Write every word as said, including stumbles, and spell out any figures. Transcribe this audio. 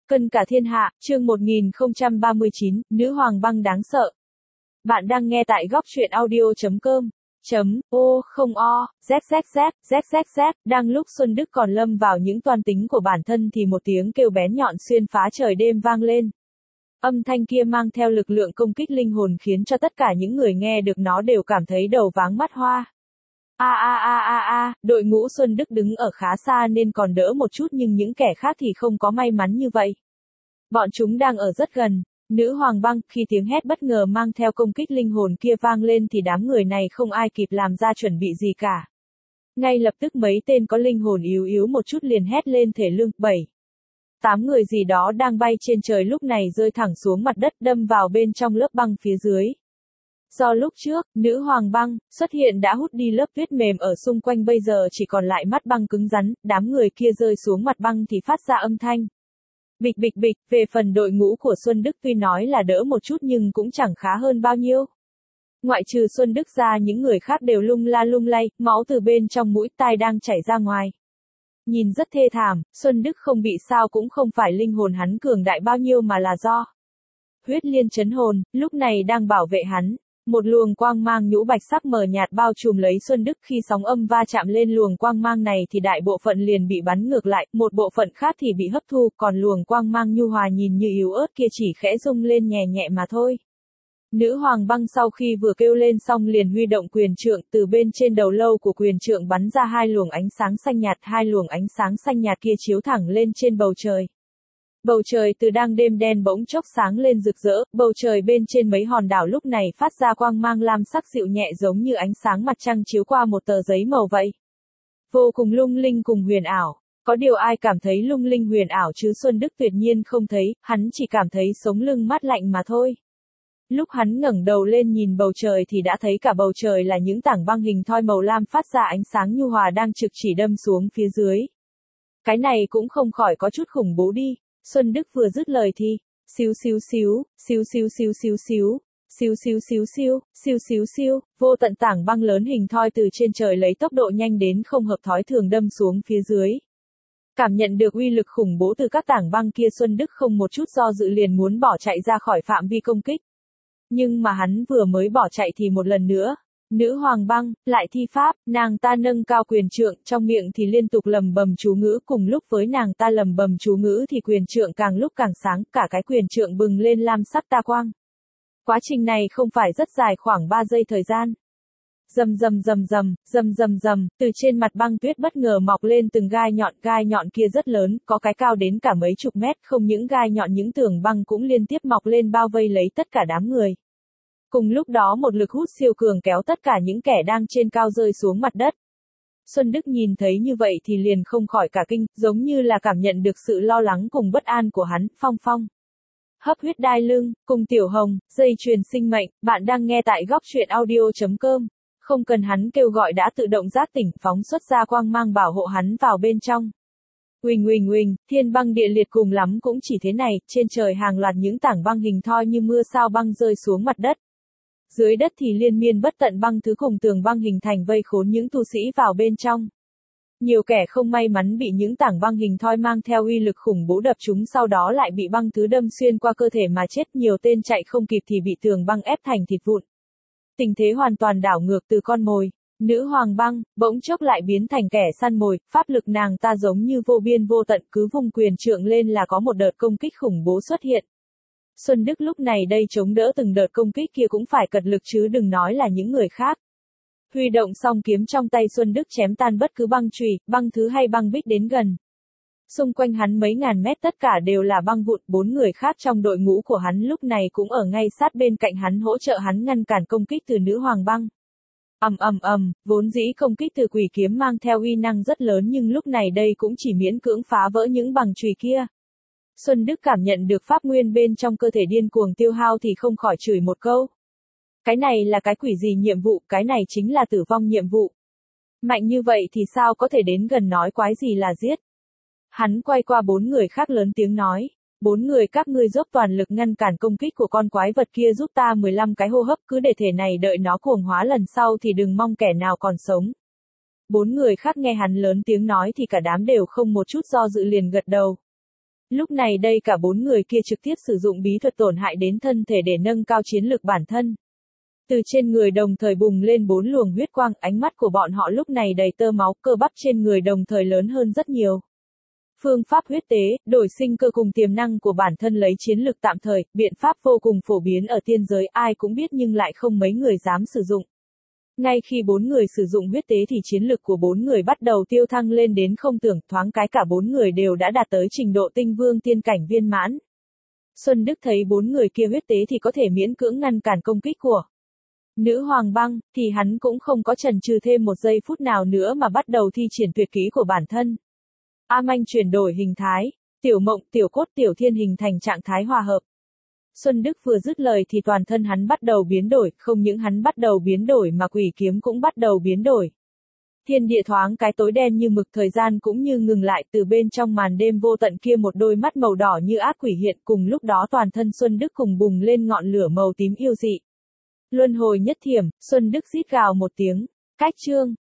Cân cả thiên hạ, chương một nghìn không trăm ba mươi chín, nữ hoàng băng đáng sợ. Bạn đang nghe tại góc truyện audio chấm com. Chấm, ô, không o, zzz, zzz, đang lúc Xuân Đức còn lâm vào những toan tính của bản thân thì một tiếng kêu bén nhọn xuyên phá trời đêm vang lên. Âm thanh kia mang theo lực lượng công kích linh hồn khiến cho tất cả những người nghe được nó đều cảm thấy đầu váng mắt hoa. A a a a a, đội ngũ Xuân Đức đứng ở khá xa nên còn đỡ một chút nhưng những kẻ khác thì không có may mắn như vậy. Bọn chúng đang ở rất gần. Nữ hoàng băng, khi tiếng hét bất ngờ mang theo công kích linh hồn kia vang lên thì đám người này không ai kịp làm ra chuẩn bị gì cả. Ngay lập tức mấy tên có linh hồn yếu yếu một chút liền hét lên thể lương, bảy. Tám người gì đó đang bay trên trời lúc này rơi thẳng xuống mặt đất đâm vào bên trong lớp băng phía dưới. Do lúc trước, nữ hoàng băng xuất hiện đã hút đi lớp tuyết mềm ở xung quanh bây giờ chỉ còn lại mắt băng cứng rắn, đám người kia rơi xuống mặt băng thì phát ra âm thanh. Bịch bịch bịch, về phần đội ngũ của Xuân Đức tuy nói là đỡ một chút nhưng cũng chẳng khá hơn bao nhiêu. Ngoại trừ Xuân Đức ra những người khác đều lung la lung lay, máu từ bên trong mũi tai đang chảy ra ngoài. Nhìn rất thê thảm, Xuân Đức không bị sao cũng không phải linh hồn hắn cường đại bao nhiêu mà là do huyết liên chấn hồn, lúc này đang bảo vệ hắn. Một luồng quang mang nhũ bạch sắc mờ nhạt bao trùm lấy Xuân Đức, khi sóng âm va chạm lên luồng quang mang này thì đại bộ phận liền bị bắn ngược lại, một bộ phận khác thì bị hấp thu, còn luồng quang mang nhu hòa nhìn như yếu ớt kia chỉ khẽ rung lên nhẹ nhẹ mà thôi. Nữ hoàng băng sau khi vừa kêu lên xong liền huy động quyền trượng, từ bên trên đầu lâu của quyền trượng bắn ra hai luồng ánh sáng xanh nhạt, hai luồng ánh sáng xanh nhạt kia chiếu thẳng lên trên bầu trời. Bầu trời từ đang đêm đen bỗng chốc sáng lên rực rỡ, bầu trời bên trên mấy hòn đảo lúc này phát ra quang mang lam sắc dịu nhẹ giống như ánh sáng mặt trăng chiếu qua một tờ giấy màu vậy. Vô cùng lung linh cùng huyền ảo. Có điều ai cảm thấy lung linh huyền ảo chứ Xuân Đức tuyệt nhiên không thấy, hắn chỉ cảm thấy sống lưng mát lạnh mà thôi. Lúc hắn ngẩng đầu lên nhìn bầu trời thì đã thấy cả bầu trời là những tảng băng hình thoi màu lam phát ra ánh sáng nhu hòa đang trực chỉ đâm xuống phía dưới. Cái này cũng không khỏi có chút khủng bố đi. Xuân Đức vừa dứt lời thì, xíu xíu xíu, xíu xíu xíu xíu xíu, xíu xíu xíu xíu, xíu xíu xíu, vô tận tảng băng lớn hình thoi từ trên trời lấy tốc độ nhanh đến không hợp thói thường đâm xuống phía dưới. Cảm nhận được uy lực khủng bố từ các tảng băng kia, Xuân Đức không một chút do dự liền muốn bỏ chạy ra khỏi phạm vi công kích. Nhưng mà hắn vừa mới bỏ chạy thì một lần nữa, nữ hoàng băng lại thi pháp, nàng ta nâng cao quyền trượng, trong miệng thì liên tục lầm bầm chú ngữ, cùng lúc với nàng ta lầm bầm chú ngữ thì quyền trượng càng lúc càng sáng, cả cái quyền trượng bừng lên lam sắc ta quang. Quá trình này không phải rất dài, khoảng ba giây thời gian. Rầm rầm rầm rầm, rầm rầm rầm, từ trên mặt băng tuyết bất ngờ mọc lên từng gai nhọn, gai nhọn kia rất lớn, có cái cao đến cả mấy chục mét, không những gai nhọn những tường băng cũng liên tiếp mọc lên bao vây lấy tất cả đám người. Cùng lúc đó một lực hút siêu cường kéo tất cả những kẻ đang trên cao rơi xuống mặt đất. Xuân Đức nhìn thấy như vậy thì liền không khỏi cả kinh, giống như là cảm nhận được sự lo lắng cùng bất an của hắn. Phong phong, hấp huyết đai lưng, cùng tiểu hồng, dây chuyền sinh mệnh, bạn đang nghe tại góc truyện audio chấm com. Không cần hắn kêu gọi đã tự động giác tỉnh, phóng xuất ra quang mang bảo hộ hắn vào bên trong. Uỳnh uỳnh uỳnh, thiên băng địa liệt, cùng lắm cũng chỉ thế này, trên trời hàng loạt những tảng băng hình thoi như mưa sao băng rơi xuống mặt đất. Dưới đất thì liên miên bất tận băng thứ cùng tường băng hình thành vây khốn những tu sĩ vào bên trong. Nhiều kẻ không may mắn bị những tảng băng hình thoi mang theo uy lực khủng bố đập chúng, sau đó lại bị băng thứ đâm xuyên qua cơ thể mà chết, nhiều tên chạy không kịp thì bị tường băng ép thành thịt vụn. Tình thế hoàn toàn đảo ngược, từ con mồi, nữ hoàng băng, bỗng chốc lại biến thành kẻ săn mồi, pháp lực nàng ta giống như vô biên vô tận, cứ vung quyền trượng lên là có một đợt công kích khủng bố xuất hiện. Xuân Đức lúc này đây chống đỡ từng đợt công kích kia cũng phải cật lực chứ đừng nói là những người khác. Huy động song kiếm trong tay, Xuân Đức chém tan bất cứ băng chùy, băng thứ hay băng bích đến gần. Xung quanh hắn mấy ngàn mét tất cả đều là băng vụn, bốn người khác trong đội ngũ của hắn lúc này cũng ở ngay sát bên cạnh hắn hỗ trợ hắn ngăn cản công kích từ nữ hoàng băng. Ầm ầm ầm, vốn dĩ công kích từ quỷ kiếm mang theo uy năng rất lớn nhưng lúc này đây cũng chỉ miễn cưỡng phá vỡ những bằng chùy kia. Xuân Đức cảm nhận được pháp nguyên bên trong cơ thể điên cuồng tiêu hao thì không khỏi chửi một câu. Cái này là cái quỷ gì nhiệm vụ, cái này chính là tử vong nhiệm vụ. Mạnh như vậy thì sao có thể đến gần nói quái gì là giết. Hắn quay qua bốn người khác lớn tiếng nói. Bốn người các ngươi dốc toàn lực ngăn cản công kích của con quái vật kia giúp ta mười lăm cái hô hấp, cứ để thể này đợi nó cuồng hóa lần sau thì đừng mong kẻ nào còn sống. Bốn người khác nghe hắn lớn tiếng nói thì cả đám đều không một chút do dự liền gật đầu. Lúc này đây cả bốn người kia trực tiếp sử dụng bí thuật tổn hại đến thân thể để nâng cao chiến lực bản thân. Từ trên người đồng thời bùng lên bốn luồng huyết quang, ánh mắt của bọn họ lúc này đầy tơ máu, cơ bắp trên người đồng thời lớn hơn rất nhiều. Phương pháp huyết tế, đổi sinh cơ cùng tiềm năng của bản thân lấy chiến lực tạm thời, biện pháp vô cùng phổ biến ở tiên giới, ai cũng biết nhưng lại không mấy người dám sử dụng. Ngay khi bốn người sử dụng huyết tế thì chiến lực của bốn người bắt đầu tiêu thăng lên đến không tưởng, thoáng cái cả bốn người đều đã đạt tới trình độ tinh vương tiên cảnh viên mãn. Xuân Đức thấy bốn người kia huyết tế thì có thể miễn cưỡng ngăn cản công kích của Nữ Hoàng Băng, thì hắn cũng không có chần chừ thêm một giây phút nào nữa mà bắt đầu thi triển tuyệt kỹ của bản thân. A Manh chuyển đổi hình thái, Tiểu Mộng, Tiểu Cốt, Tiểu Thiên hình thành trạng thái hòa hợp. Xuân Đức vừa dứt lời thì toàn thân hắn bắt đầu biến đổi, không những hắn bắt đầu biến đổi mà quỷ kiếm cũng bắt đầu biến đổi. Thiên địa thoáng cái tối đen như mực, thời gian cũng như ngừng lại, từ bên trong màn đêm vô tận kia một đôi mắt màu đỏ như ác quỷ hiện, cùng lúc đó toàn thân Xuân Đức cùng bùng lên ngọn lửa màu tím yêu dị. Luân hồi nhất thiểm, Xuân Đức rít gào một tiếng, cách chương.